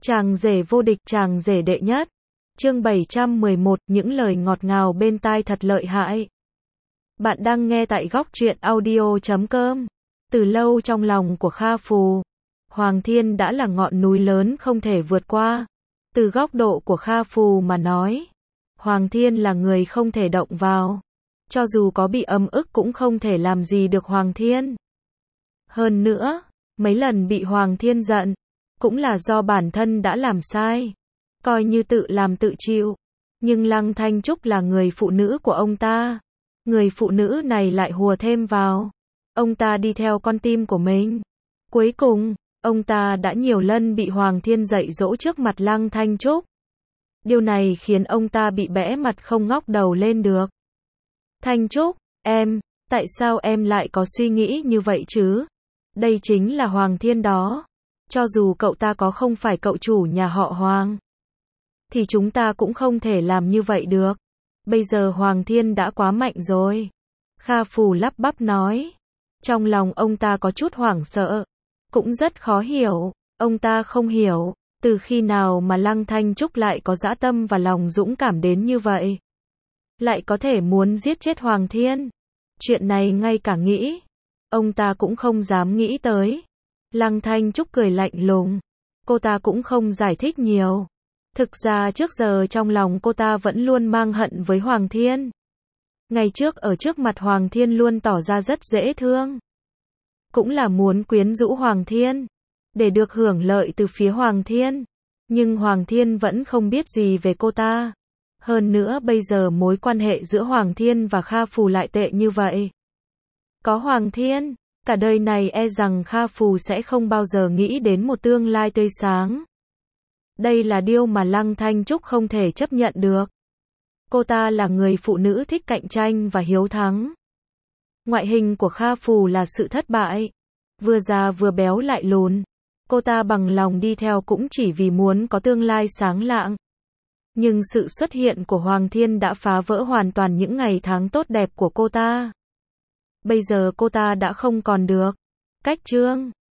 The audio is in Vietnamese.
Chàng rể vô địch, chàng rể đệ nhất. Chương 711, những lời ngọt ngào bên tai thật lợi hại. Bạn đang nghe tại góc truyện audio.com. Từ lâu trong lòng của Kha Phù, Hoàng Thiên đã là ngọn núi lớn không thể vượt qua. Từ góc độ của Kha Phù mà nói, Hoàng Thiên là người không thể động vào. Cho dù có bị ấm ức cũng không thể làm gì được Hoàng Thiên. Hơn nữa, mấy lần bị Hoàng Thiên giận, cũng là do bản thân đã làm sai. Coi như tự làm tự chịu. Nhưng Lăng Thanh Trúc là người phụ nữ của ông ta. Người phụ nữ này lại hùa thêm vào. Ông ta đi theo con tim của mình. Cuối cùng, ông ta đã nhiều lần bị Hoàng Thiên dạy dỗ trước mặt Lăng Thanh Trúc. Điều này khiến ông ta bị bẽ mặt không ngóc đầu lên được. Thanh Trúc, tại sao em lại có suy nghĩ như vậy chứ? Đây chính là Hoàng Thiên đó. Cho dù cậu ta có không phải cậu chủ nhà họ Hoàng, thì chúng ta cũng không thể làm như vậy được. Bây giờ Hoàng Thiên đã quá mạnh rồi. Kha Phù lắp bắp nói. Trong lòng ông ta có chút hoảng sợ. Cũng rất khó hiểu. Ông ta không hiểu, từ khi nào mà Lăng Thanh Trúc lại có dã tâm và lòng dũng cảm đến như vậy. Lại có thể muốn giết chết Hoàng Thiên. Chuyện này ngay cả nghĩ, ông ta cũng không dám nghĩ tới. Lăng Thanh Trúc cười lạnh lùng. Cô ta cũng không giải thích nhiều. Thực ra trước giờ trong lòng cô ta vẫn luôn mang hận với Hoàng Thiên. Ngày trước ở trước mặt Hoàng Thiên luôn tỏ ra rất dễ thương. Cũng là muốn quyến rũ Hoàng Thiên, để được hưởng lợi từ phía Hoàng Thiên. Nhưng Hoàng Thiên vẫn không biết gì về cô ta. Hơn nữa bây giờ mối quan hệ giữa Hoàng Thiên và Kha Phù lại tệ như vậy. Có Hoàng Thiên, cả đời này e rằng Kha Phù sẽ không bao giờ nghĩ đến một tương lai tươi sáng. Đây là điều mà Lăng Thanh Trúc không thể chấp nhận được. Cô ta là người phụ nữ thích cạnh tranh và hiếu thắng. Ngoại hình của Kha Phù là sự thất bại. Vừa già vừa béo lại lùn. Cô ta bằng lòng đi theo cũng chỉ vì muốn có tương lai sáng lạng. Nhưng sự xuất hiện của Hoàng Thiên đã phá vỡ hoàn toàn những ngày tháng tốt đẹp của cô ta. Bây giờ cô ta đã không còn được cách trương